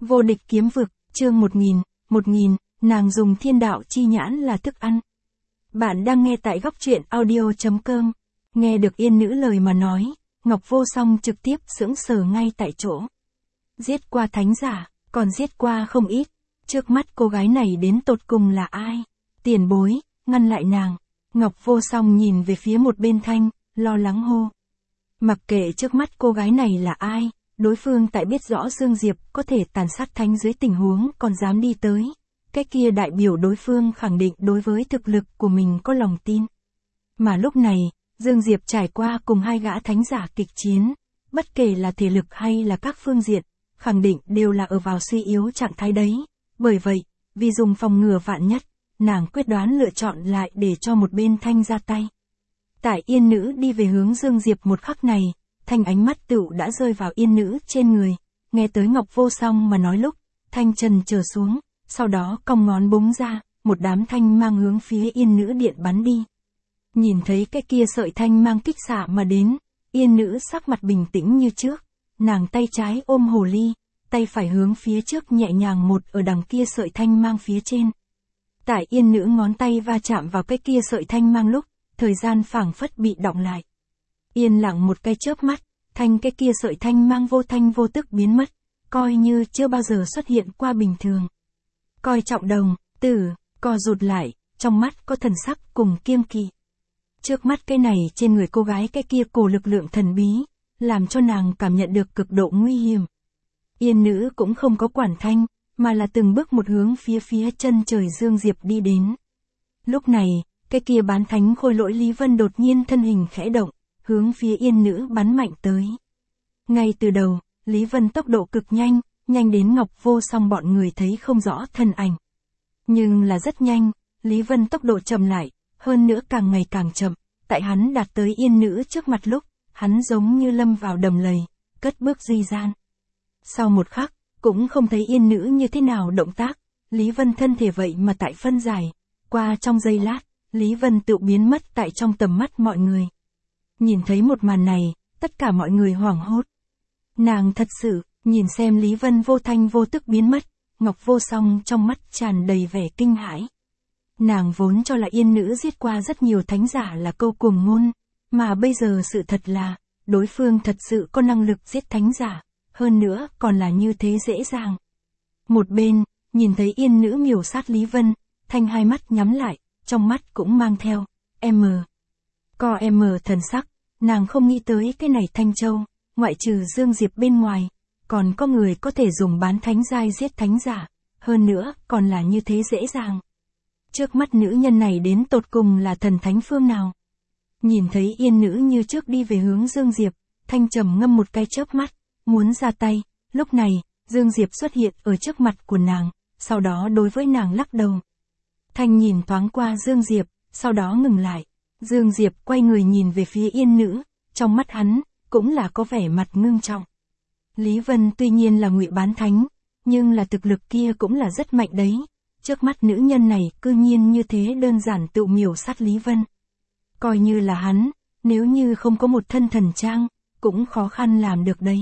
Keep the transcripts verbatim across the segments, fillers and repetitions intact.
Vô địch kiếm vực, chương một nghìn, một nghìn, nàng dùng thiên đạo chi nhãn là thức ăn. Bạn đang nghe tại góc truyện audio chấm com. Nghe được Yên Nữ lời mà nói, Ngọc Vô Song trực tiếp sững sờ ngay tại chỗ. Giết qua thánh giả, còn giết qua không ít. Trước mắt cô gái này đến tột cùng là ai? Tiền bối, ngăn lại nàng. Ngọc Vô Song nhìn về phía một bên Thanh, lo lắng hô. Mặc kệ trước mắt cô gái này là ai, đối phương tại biết rõ Dương Diệp có thể tàn sát Thanh dưới tình huống còn dám đi tới. Cái kia đại biểu đối phương khẳng định đối với thực lực của mình có lòng tin. Mà lúc này, Dương Diệp trải qua cùng hai gã thánh giả kịch chiến, bất kể là thể lực hay là các phương diện, khẳng định đều là ở vào suy yếu trạng thái đấy. Bởi vậy, vì dùng phòng ngừa vạn nhất, nàng quyết đoán lựa chọn lại để cho một bên Thanh ra tay. Tại Yên Nữ đi về hướng Dương Diệp một khắc này, Thanh ánh mắt tựu đã rơi vào Yên Nữ trên người, nghe tới Ngọc Vô Song mà nói lúc, Thanh trần trở xuống, sau đó cong ngón búng ra, một đám thanh mang hướng phía Yên Nữ điện bắn đi. Nhìn thấy cái kia sợi thanh mang kích xạ mà đến, Yên Nữ sắc mặt bình tĩnh như trước, nàng tay trái ôm hồ ly, tay phải hướng phía trước nhẹ nhàng một ở đằng kia sợi thanh mang phía trên. Tại Yên Nữ ngón tay va chạm vào cái kia sợi thanh mang lúc, thời gian phảng phất bị đọng lại. Yên lặng một cái chớp mắt, thanh cái kia sợi thanh mang vô thanh vô tức biến mất, coi như chưa bao giờ xuất hiện qua bình thường. Coi trọng đồng, tử, co rụt lại, trong mắt có thần sắc cùng kiêng kỵ. Trước mắt cái này trên người cô gái cái kia cổ lực lượng thần bí, làm cho nàng cảm nhận được cực độ nguy hiểm. Yên Nữ cũng không có quản Thanh, mà là từng bước một hướng phía phía chân trời Dương Diệp đi đến. Lúc này, cái kia bán thánh khôi lỗi Lý Vân đột nhiên thân hình khẽ động, hướng phía Yên Nữ bắn mạnh tới. Ngay từ đầu, Lý Vân tốc độ cực nhanh, nhanh đến Ngọc Vô Song bọn người thấy không rõ thân ảnh. Nhưng là rất nhanh, Lý Vân tốc độ chậm lại, hơn nữa càng ngày càng chậm, tại hắn đạt tới Yên Nữ trước mặt lúc, hắn giống như lâm vào đầm lầy, cất bước di gian. Sau một khắc, cũng không thấy Yên Nữ như thế nào động tác, Lý Vân thân thể vậy mà tại phân giải, qua trong giây lát, Lý Vân tự biến mất tại trong tầm mắt mọi người. Nhìn thấy một màn này, tất cả mọi người hoảng hốt. Nàng thật sự, nhìn xem Lý Vân vô thanh vô tức biến mất, Ngọc Vô Song trong mắt tràn đầy vẻ kinh hãi. Nàng vốn cho là Yên Nữ giết qua rất nhiều thánh giả là câu cuồng ngôn, mà bây giờ sự thật là, đối phương thật sự có năng lực giết thánh giả, hơn nữa còn là như thế dễ dàng. Một bên, nhìn thấy Yên Nữ miểu sát Lý Vân, Thanh hai mắt nhắm lại, trong mắt cũng mang theo, M. Co M thần sắc, nàng không nghĩ tới cái này Thanh Châu, ngoại trừ Dương Diệp bên ngoài, còn có người có thể dùng bán thánh giai giết thánh giả, hơn nữa còn là như thế dễ dàng. Trước mắt nữ nhân này đến tột cùng là thần thánh phương nào? Nhìn thấy Yên Nữ như trước đi về hướng Dương Diệp, Thanh trầm ngâm một cái chớp mắt, muốn ra tay, lúc này, Dương Diệp xuất hiện ở trước mặt của nàng, sau đó đối với nàng lắc đầu. Thanh nhìn thoáng qua Dương Diệp, sau đó ngừng lại. Dương Diệp quay người nhìn về phía Yên Nữ, trong mắt hắn, cũng là có vẻ mặt ngưng trọng. Lý Vân tuy nhiên là ngụy bán thánh, nhưng là thực lực kia cũng là rất mạnh đấy. Trước mắt nữ nhân này cư nhiên như thế đơn giản tự miểu sát Lý Vân. Coi như là hắn, nếu như không có một thân thần trang, cũng khó khăn làm được đấy.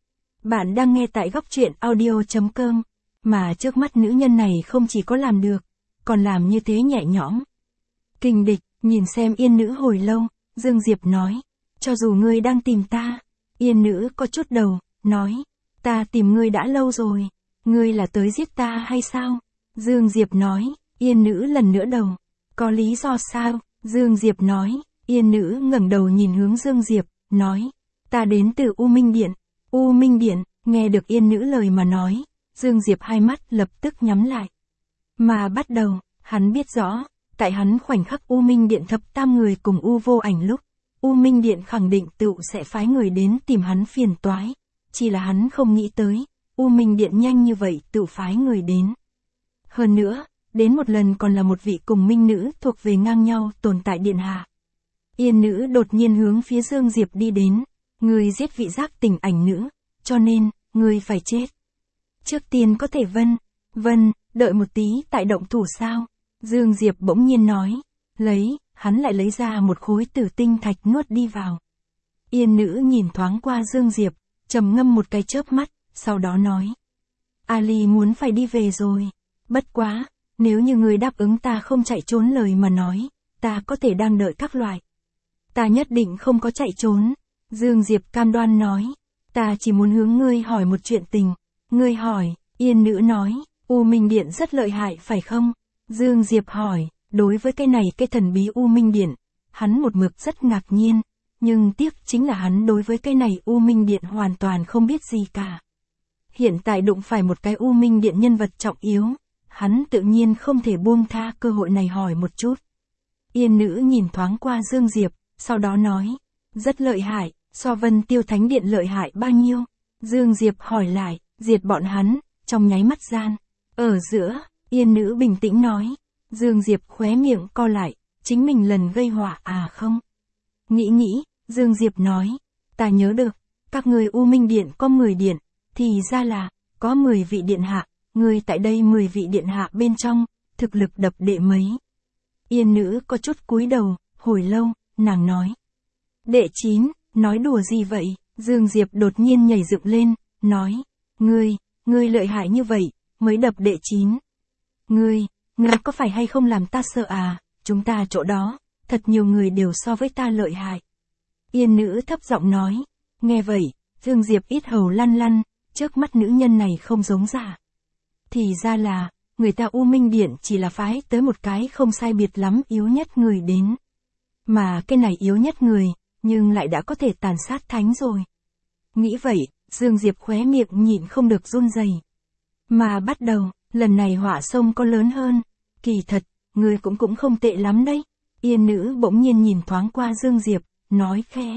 Bạn đang nghe tại góc truyện audio chấm com, mà trước mắt nữ nhân này không chỉ có làm được, còn làm như thế nhẹ nhõm. Kình địch, nhìn xem Yên Nữ hồi lâu, Dương Diệp nói, cho dù ngươi đang tìm ta, Yên Nữ có chút đầu, nói, ta tìm ngươi đã lâu rồi, ngươi là tới giết ta hay sao? Dương Diệp nói, Yên Nữ lần nữa đầu, có lý do sao? Dương Diệp nói, Yên Nữ ngẩng đầu nhìn hướng Dương Diệp, nói, ta đến từ U Minh Điện. U Minh Điện, nghe được Yên Nữ lời mà nói, Dương Diệp hai mắt lập tức nhắm lại. Mà bắt đầu, hắn biết rõ, tại hắn khoảnh khắc U Minh Điện thập tam người cùng U Vô Ảnh lúc, U Minh Điện khẳng định tự sẽ phái người đến tìm hắn phiền toái, chỉ là hắn không nghĩ tới, U Minh Điện nhanh như vậy tự phái người đến. Hơn nữa, đến một lần còn là một vị cùng minh nữ thuộc về ngang nhau tồn tại điện hạ. Yên Nữ đột nhiên hướng phía Dương Diệp đi đến, người giết vị giác tình ảnh nữ, cho nên, người phải chết. Trước tiên có thể Vân, Vân, đợi một tí tại động thủ sao? Dương Diệp bỗng nhiên nói, lấy, hắn lại lấy ra một khối tử tinh thạch nuốt đi vào. Yên Nữ nhìn thoáng qua Dương Diệp, trầm ngâm một cái chớp mắt, sau đó nói. Ali muốn phải đi về rồi. Bất quá, nếu như người đáp ứng ta không chạy trốn lời mà nói, ta có thể đang đợi các loại. Ta nhất định không có chạy trốn. Dương Diệp cam đoan nói. Ta chỉ muốn hướng ngươi hỏi một chuyện tình. Ngươi hỏi, Yên Nữ nói, U Minh Điện rất lợi hại phải không? Dương Diệp hỏi, đối với cái này cái thần bí U Minh Điện, hắn một mực rất ngạc nhiên, nhưng tiếc chính là hắn đối với cái này U Minh Điện hoàn toàn không biết gì cả. Hiện tại đụng phải một cái U Minh Điện nhân vật trọng yếu, hắn tự nhiên không thể buông tha cơ hội này hỏi một chút. Yên Nữ nhìn thoáng qua Dương Diệp, sau đó nói, rất lợi hại, so Vân Tiêu Thánh Điện lợi hại bao nhiêu? Dương Diệp hỏi lại, diệt bọn hắn, trong nháy mắt gian. Ở giữa, Yên Nữ bình tĩnh nói. Dương Diệp khóe miệng co lại, chính mình lần gây họa à không? Nghĩ nghĩ, Dương Diệp nói, ta nhớ được, các người U Minh Điện có mười điện, thì ra là, có mười vị điện hạ, người tại đây mười vị điện hạ bên trong, thực lực đập đệ mấy. Yên Nữ có chút cúi đầu, hồi lâu, nàng nói. Đệ chín, nói đùa gì vậy? Dương Diệp đột nhiên nhảy dựng lên, nói, ngươi, ngươi lợi hại như vậy, mới đập đệ chín. Ngươi, ngươi có phải hay không làm ta sợ à, chúng ta chỗ đó, thật nhiều người đều so với ta lợi hại. Yên Nữ thấp giọng nói, nghe vậy, Dương Diệp ít hầu lăn lăn, trước mắt nữ nhân này không giống giả. Thì ra là, người ta U Minh Điện chỉ là phái tới một cái không sai biệt lắm yếu nhất người đến. Mà cái này yếu nhất người, nhưng lại đã có thể tàn sát thánh rồi. Nghĩ vậy, Dương Diệp khóe miệng nhịn không được run rẩy. Mà bắt đầu, lần này họa sông có lớn hơn. Kỳ thật, người cũng cũng không tệ lắm đấy. Yên Nữ bỗng nhiên nhìn thoáng qua Dương Diệp, nói khẽ.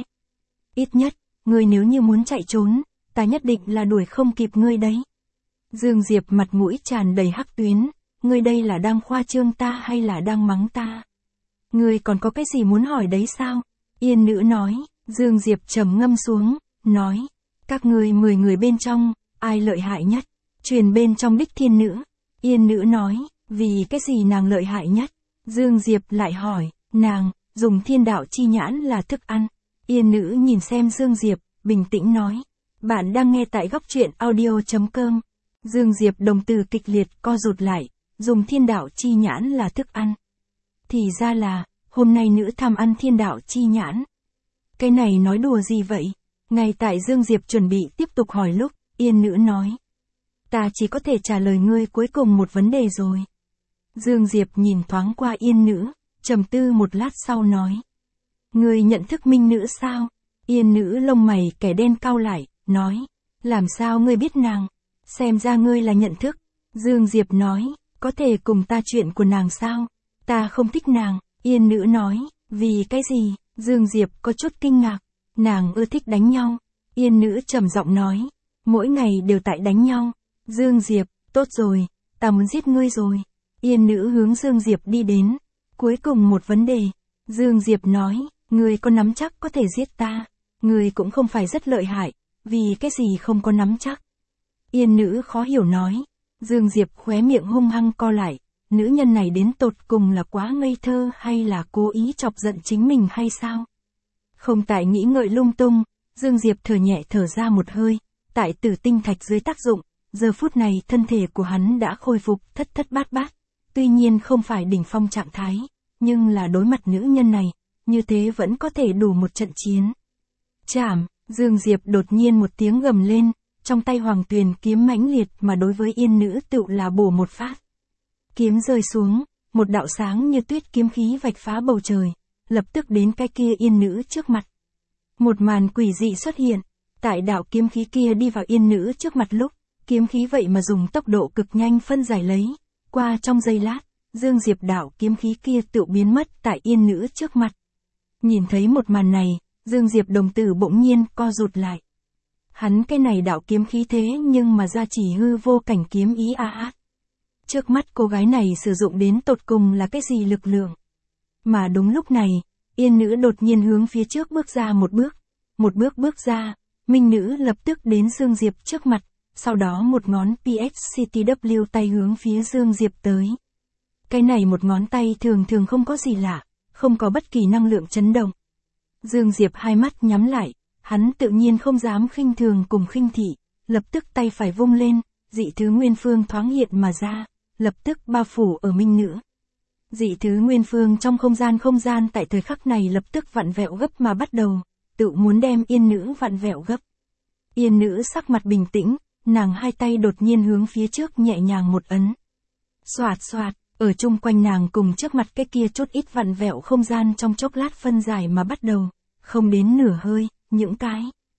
Ít nhất, ngươi nếu như muốn chạy trốn, ta nhất định là đuổi không kịp ngươi đấy. Dương Diệp mặt mũi tràn đầy hắc tuyến, ngươi đây là đang khoa trương ta hay là đang mắng ta? Ngươi còn có cái gì muốn hỏi đấy sao? Yên Nữ nói. Dương Diệp trầm ngâm xuống, nói, các ngươi mười người bên trong, ai lợi hại nhất? Truyền bên trong Đích Thiên Nữ. Yên Nữ nói, vì cái gì nàng lợi hại nhất? Dương Diệp lại hỏi, nàng, dùng thiên đạo chi nhãn là thức ăn. Yên Nữ nhìn xem Dương Diệp, bình tĩnh nói, bạn đang nghe tại góc truyện audio chấm com. Dương Diệp đồng tử kịch liệt co rụt lại, dùng thiên đạo chi nhãn là thức ăn. Thì ra là, hôm nay nữ tham ăn thiên đạo chi nhãn. Cái này nói đùa gì vậy? Ngay tại Dương Diệp chuẩn bị tiếp tục hỏi lúc, Yên Nữ nói. Ta chỉ có thể trả lời ngươi cuối cùng một vấn đề rồi. Dương Diệp nhìn thoáng qua Yên Nữ, trầm tư một lát sau nói. Ngươi nhận thức Minh Nữ sao? Yên Nữ lông mày kẻ đen cau lại, nói. Làm sao ngươi biết nàng? Xem ra ngươi là nhận thức. Dương Diệp nói, có thể cùng ta chuyện của nàng sao? Ta không thích nàng. Yên Nữ nói, vì cái gì? Dương Diệp có chút kinh ngạc. Nàng ưa thích đánh nhau. Yên Nữ trầm giọng nói, mỗi ngày đều tại đánh nhau. Dương Diệp, tốt rồi, ta muốn giết ngươi rồi. Yên Nữ hướng Dương Diệp đi đến. Cuối cùng một vấn đề. Dương Diệp nói, ngươi có nắm chắc có thể giết ta. Ngươi cũng không phải rất lợi hại, vì cái gì không có nắm chắc. Yên Nữ khó hiểu nói. Dương Diệp khóe miệng hung hăng co lại. Nữ nhân này đến tột cùng là quá ngây thơ hay là cố ý chọc giận chính mình hay sao? Không tại nghĩ ngợi lung tung, Dương Diệp thở nhẹ thở ra một hơi. Tại Tử Tinh Thạch dưới tác dụng, giờ phút này thân thể của hắn đã khôi phục thất thất bát bát. Tuy nhiên không phải đỉnh phong trạng thái, nhưng là đối mặt nữ nhân này, như thế vẫn có thể đủ một trận chiến. Chảm, Dương Diệp đột nhiên một tiếng gầm lên, trong tay Hoàng Tuyền kiếm mãnh liệt mà đối với Yên Nữ tựu là bổ một phát. Kiếm rơi xuống, một đạo sáng như tuyết kiếm khí vạch phá bầu trời, lập tức đến cái kia Yên Nữ trước mặt. Một màn quỷ dị xuất hiện, tại đạo kiếm khí kia đi vào Yên Nữ trước mặt lúc, kiếm khí vậy mà dùng tốc độ cực nhanh phân giải lấy, qua trong giây lát, Dương Diệp đạo kiếm khí kia tựu biến mất tại Yên Nữ trước mặt. Nhìn thấy một màn này, Dương Diệp đồng tử bỗng nhiên co rụt lại. Hắn cái này đạo kiếm khí thế nhưng mà ra chỉ hư vô cảnh kiếm ý a át. Trước mắt cô gái này sử dụng đến tột cùng là cái gì lực lượng? Mà đúng lúc này, Yên Nữ đột nhiên hướng phía trước bước ra một bước. Một bước bước ra, Minh Nữ lập tức đến Dương Diệp trước mặt, sau đó một ngón pê ích xê tê vê tay hướng phía Dương Diệp tới. Cái này một ngón tay thường thường không có gì lạ, không có bất kỳ năng lượng chấn động. Dương Diệp hai mắt nhắm lại, hắn tự nhiên không dám khinh thường cùng khinh thị, lập tức tay phải vung lên, dị thứ nguyên phương thoáng hiện mà ra, lập tức bao phủ ở Minh Nữ. Dị thứ nguyên phương trong không gian không gian tại thời khắc này lập tức vặn vẹo gấp mà bắt đầu, tự muốn đem Yên Nữ vặn vẹo gấp. Yên Nữ sắc mặt bình tĩnh, nàng hai tay đột nhiên hướng phía trước nhẹ nhàng một ấn. Xoạt xoạt, ở chung quanh nàng cùng trước mặt cái kia chút ít vặn vẹo không gian trong chốc lát phân giải mà bắt đầu, không đến nửa hơi, những cái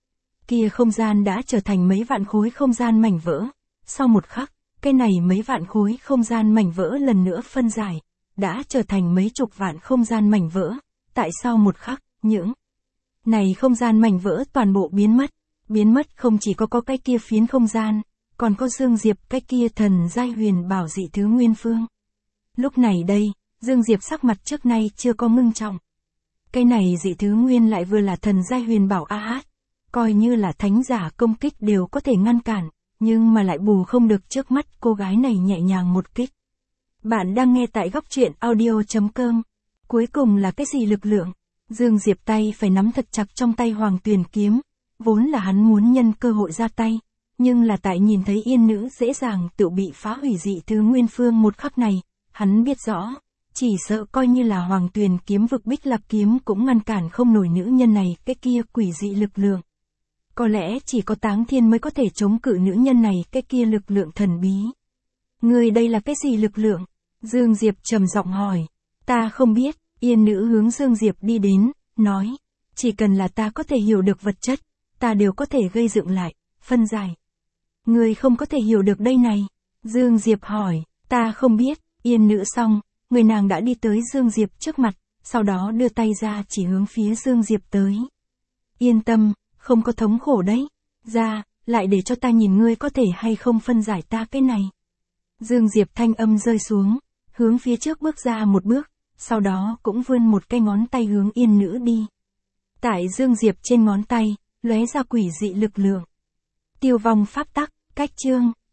kia không gian đã trở thành mấy vạn khối không gian mảnh vỡ. Sau một khắc, cái này mấy vạn khối không gian mảnh vỡ lần nữa phân giải, đã trở thành mấy chục vạn không gian mảnh vỡ. Tại sau một khắc, những này không gian mảnh vỡ toàn bộ biến mất. Biến mất không chỉ có có cái kia phiến không gian, còn có Dương Diệp cái kia thần giai huyền bảo dị thứ nguyên phương. Lúc này đây, Dương Diệp sắc mặt trước nay chưa có ngưng trọng. Cái này dị thứ nguyên lại vừa là thần giai huyền bảo a hát, coi như là thánh giả công kích đều có thể ngăn cản, nhưng mà lại bù không được trước mắt cô gái này nhẹ nhàng một kích. Bạn đang nghe tại góc truyện audio chấm com. Cuối cùng là cái gì lực lượng? Dương Diệp tay phải nắm thật chặt trong tay Hoàng Tuyền kiếm, vốn là hắn muốn nhân cơ hội ra tay, nhưng là tại nhìn thấy Yên Nữ dễ dàng tự bị phá hủy dị thứ nguyên phương một khắc này, hắn biết rõ, chỉ sợ coi như là Hoàng Tuyền kiếm vực Bích Lạc kiếm cũng ngăn cản không nổi nữ nhân này cái kia quỷ dị lực lượng. Có lẽ chỉ có Táng Thiên mới có thể chống cự nữ nhân này cái kia lực lượng thần bí. Người đây là cái gì lực lượng? Dương Diệp trầm giọng hỏi. Ta không biết. Yên Nữ hướng Dương Diệp đi đến, nói. Chỉ cần là ta có thể hiểu được vật chất, ta đều có thể gây dựng lại, phân giải. Người không có thể hiểu được đây này. Dương Diệp hỏi. Ta không biết. Yên Nữ xong, người nàng đã đi tới Dương Diệp trước mặt, sau đó đưa tay ra chỉ hướng phía Dương Diệp tới. Yên tâm, không có thống khổ đấy. Ra, lại để cho ta nhìn ngươi có thể hay không phân giải ta cái này. Dương Diệp thanh âm rơi xuống, hướng phía trước bước ra một bước, sau đó cũng vươn một cái ngón tay hướng Yên Nữ đi. Tại Dương Diệp trên ngón tay, lóe ra quỷ dị lực lượng. Tiêu vong pháp tắc, cách chương,